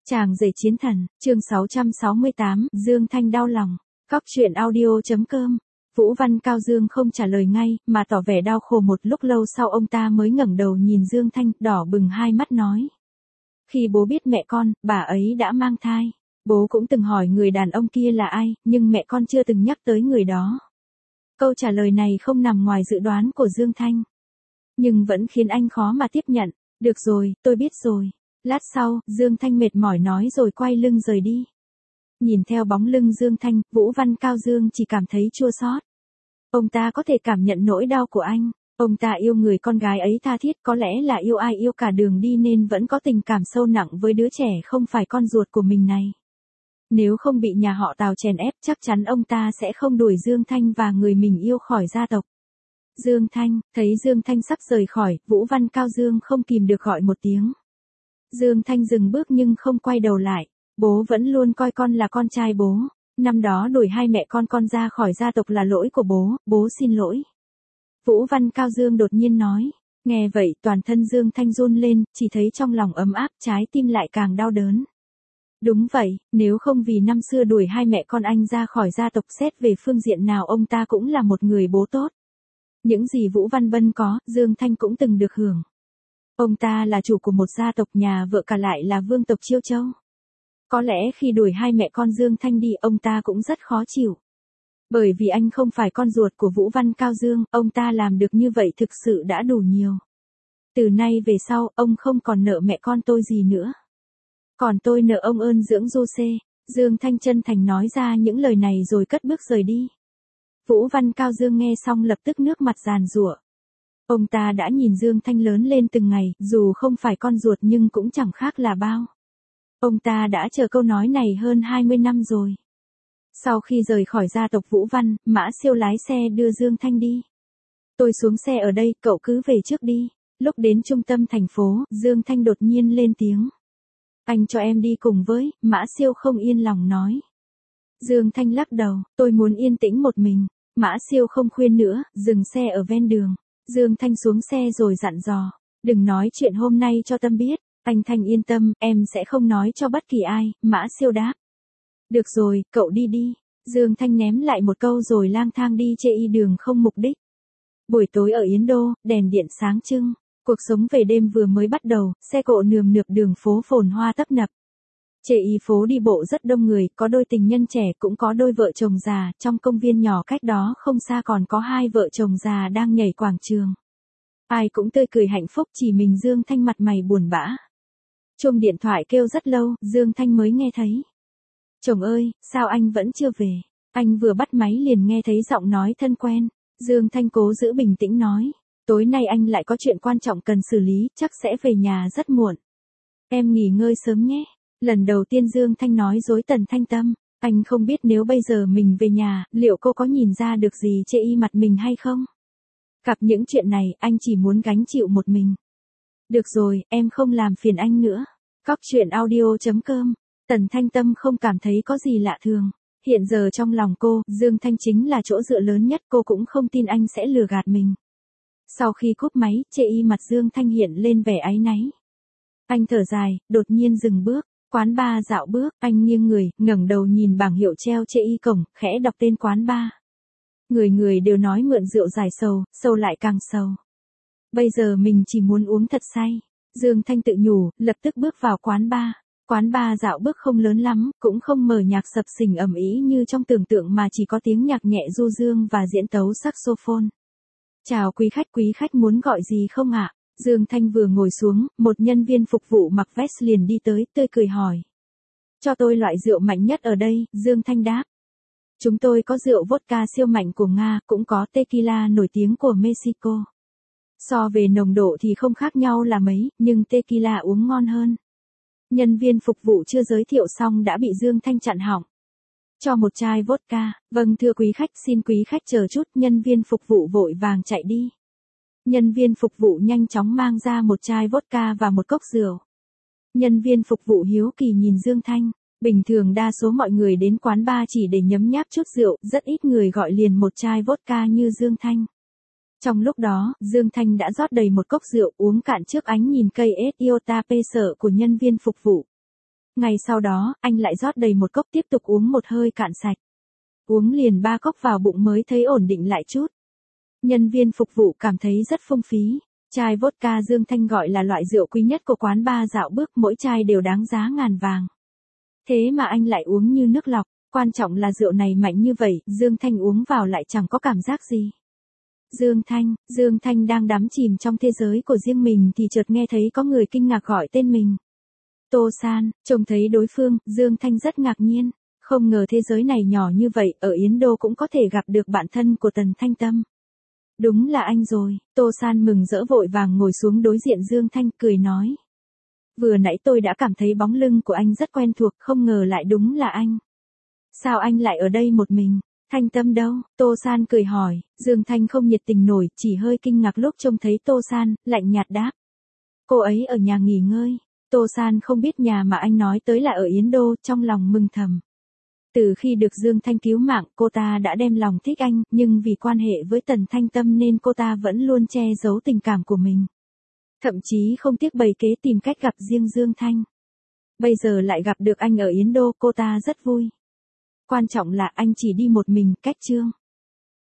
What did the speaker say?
Chàng rể chiến thần, chương 668, Dương Thanh đau lòng. Cóc truyện audio.com. Vũ Văn Cao Dương không trả lời ngay, mà tỏ vẻ đau khổ một lúc lâu sau ông ta mới ngẩng đầu nhìn Dương Thanh, đỏ bừng hai mắt nói. Khi bố biết mẹ con, bà ấy đã mang thai. Bố cũng từng hỏi người đàn ông kia là ai, nhưng mẹ con chưa từng nhắc tới người đó. Câu trả lời này không nằm ngoài dự đoán của Dương Thanh. Nhưng vẫn khiến anh khó mà tiếp nhận. Được rồi, tôi biết rồi. Lát sau, Dương Thanh mệt mỏi nói rồi quay lưng rời đi. Nhìn theo bóng lưng Dương Thanh, Vũ Văn Cao Dương chỉ cảm thấy chua xót. Ông ta có thể cảm nhận nỗi đau của anh. Ông ta yêu người con gái ấy tha thiết, có lẽ là yêu ai yêu cả đường đi nên vẫn có tình cảm sâu nặng với đứa trẻ không phải con ruột của mình này. Nếu không bị nhà họ Tào chèn ép, chắc chắn ông ta sẽ không đuổi Dương Thanh và người mình yêu khỏi gia tộc. Dương Thanh, thấy Dương Thanh sắp rời khỏi, Vũ Văn Cao Dương không kìm được gọi một tiếng. Dương Thanh dừng bước nhưng không quay đầu lại. Bố vẫn luôn coi con là con trai bố. Năm đó đuổi hai mẹ con ra khỏi gia tộc là lỗi của bố xin lỗi. Vũ Văn Cao Dương đột nhiên nói. Nghe vậy toàn thân Dương Thanh run lên, chỉ thấy trong lòng ấm áp, trái tim lại càng đau đớn. Đúng vậy, nếu không vì năm xưa đuổi hai mẹ con anh ra khỏi gia tộc, xét về phương diện nào ông ta cũng là một người bố tốt. Những gì Vũ Văn Bân có, Dương Thanh cũng từng được hưởng. Ông ta là chủ của một gia tộc, nhà vợ cả lại là vương tộc Chiêu Châu. Có lẽ khi đuổi hai mẹ con Dương Thanh đi, ông ta cũng rất khó chịu. Bởi vì anh không phải con ruột của Vũ Văn Cao Dương, ông ta làm được như vậy thực sự đã đủ nhiều. Từ nay về sau, ông không còn nợ mẹ con tôi gì nữa. Còn tôi nợ ông ơn dưỡng Jose. Dương Thanh chân thành nói ra những lời này rồi cất bước rời đi. Vũ Văn Cao Dương nghe xong lập tức nước mặt giàn giụa. Ông ta đã nhìn Dương Thanh lớn lên từng ngày, dù không phải con ruột nhưng cũng chẳng khác là bao. Ông ta đã chờ câu nói này hơn 20 năm rồi. Sau khi rời khỏi gia tộc Vũ Văn, Mã Siêu lái xe đưa Dương Thanh đi. Tôi xuống xe ở đây, cậu cứ về trước đi. Lúc đến trung tâm thành phố, Dương Thanh đột nhiên lên tiếng. Anh cho em đi cùng với, Mã Siêu không yên lòng nói. Dương Thanh lắc đầu, tôi muốn yên tĩnh một mình. Mã Siêu không khuyên nữa, dừng xe ở ven đường. Dương Thanh xuống xe rồi dặn dò. Đừng nói chuyện hôm nay cho Tâm biết. Anh Thanh yên tâm, em sẽ không nói cho bất kỳ ai, Mã Siêu đáp. Được rồi, cậu đi đi. Dương Thanh ném lại một câu rồi lang thang đi chê đường không mục đích. Buổi tối ở Yến Đô, đèn điện sáng trưng. Cuộc sống về đêm vừa mới bắt đầu, xe cộ nườm nượp đường phố phồn hoa tấp nập. Chê phố đi bộ rất đông người, có đôi tình nhân trẻ cũng có đôi vợ chồng già, trong công viên nhỏ cách đó không xa còn có hai vợ chồng già đang nhảy quảng trường. Ai cũng tươi cười hạnh phúc, chỉ mình Dương Thanh mặt mày buồn bã. Chuông điện thoại kêu rất lâu, Dương Thanh mới nghe thấy. Chồng ơi, sao anh vẫn chưa về? Anh vừa bắt máy liền nghe thấy giọng nói thân quen. Dương Thanh cố giữ bình tĩnh nói. Tối nay anh lại có chuyện quan trọng cần xử lý, chắc sẽ về nhà rất muộn. Em nghỉ ngơi sớm nhé. Lần đầu tiên Dương Thanh nói dối Tần Thanh Tâm. Anh không biết nếu bây giờ mình về nhà, liệu cô có nhìn ra được gì chê mặt mình hay không? Gặp những chuyện này, anh chỉ muốn gánh chịu một mình. Được rồi, em không làm phiền anh nữa. Cóc truyện audio.com. Tần Thanh Tâm không cảm thấy có gì lạ thường. Hiện giờ trong lòng cô, Dương Thanh chính là chỗ dựa lớn nhất, cô cũng không tin anh sẽ lừa gạt mình. Sau khi cúp máy, chê mặt Dương Thanh hiện lên vẻ áy náy. Anh thở dài, đột nhiên dừng bước. Quán bar dạo bước, anh nghiêng người, ngẩng đầu nhìn bảng hiệu treo chê cổng, khẽ đọc tên quán bar. Người đều nói mượn rượu giải sầu, sầu lại càng sầu. Bây giờ mình chỉ muốn uống thật say. Dương Thanh tự nhủ, lập tức bước vào quán bar. Quán bar dạo bước không lớn lắm, cũng không mở nhạc sập sình ầm ĩ như trong tưởng tượng mà chỉ có tiếng nhạc nhẹ du dương và diễn tấu saxophone. Chào quý khách muốn gọi gì không ạ? Dương Thanh vừa ngồi xuống, một nhân viên phục vụ mặc vest liền đi tới, tươi cười hỏi. Cho tôi loại rượu mạnh nhất ở đây, Dương Thanh đáp. Chúng tôi có rượu vodka siêu mạnh của Nga, cũng có tequila nổi tiếng của Mexico. So về nồng độ thì không khác nhau là mấy, nhưng tequila uống ngon hơn. Nhân viên phục vụ chưa giới thiệu xong đã bị Dương Thanh chặn họng. Cho một chai vodka, vâng thưa quý khách, xin quý khách chờ chút, nhân viên phục vụ vội vàng chạy đi. Nhân viên phục vụ nhanh chóng mang ra một chai vodka và một cốc rượu. Nhân viên phục vụ hiếu kỳ nhìn Dương Thanh. Bình thường đa số mọi người đến quán bar chỉ để nhấm nháp chút rượu, rất ít người gọi liền một chai vodka như Dương Thanh. Trong lúc đó, Dương Thanh đã rót đầy một cốc rượu uống cạn trước ánh nhìn cây Iota P sợ của nhân viên phục vụ. Ngày sau đó, anh lại rót đầy một cốc tiếp tục uống một hơi cạn sạch. Uống liền 3 cốc vào bụng mới thấy ổn định lại chút. Nhân viên phục vụ cảm thấy rất phung phí. Chai vodka Dương Thanh gọi là loại rượu quý nhất của quán bar Dạo Bước, mỗi chai đều đáng giá ngàn vàng. Thế mà anh lại uống như nước lọc, quan trọng là rượu này mạnh như vậy, Dương Thanh uống vào lại chẳng có cảm giác gì. Dương Thanh đang đắm chìm trong thế giới của riêng mình thì chợt nghe thấy có người kinh ngạc gọi tên mình. Tô San, trông thấy đối phương, Dương Thanh rất ngạc nhiên, không ngờ thế giới này nhỏ như vậy, ở Yến Đô cũng có thể gặp được bạn thân của Tần Thanh Tâm. Đúng là anh rồi, Tô San mừng rỡ vội vàng ngồi xuống đối diện Dương Thanh cười nói. Vừa nãy tôi đã cảm thấy bóng lưng của anh rất quen thuộc, không ngờ lại đúng là anh. Sao anh lại ở đây một mình? Thanh Tâm đâu? Tô San cười hỏi, Dương Thanh không nhiệt tình nổi, chỉ hơi kinh ngạc lúc trông thấy Tô San, lạnh nhạt đáp. Cô ấy ở nhà nghỉ ngơi. Tô San không biết nhà mà anh nói tới là ở Yến Đô, trong lòng mừng thầm. Từ khi được Dương Thanh cứu mạng, cô ta đã đem lòng thích anh, nhưng vì quan hệ với Tần Thanh Tâm nên cô ta vẫn luôn che giấu tình cảm của mình. Thậm chí không tiếc bày kế tìm cách gặp riêng Dương Thanh. Bây giờ lại gặp được anh ở Yến Đô, cô ta rất vui. Quan trọng là anh chỉ đi một mình, cách Trương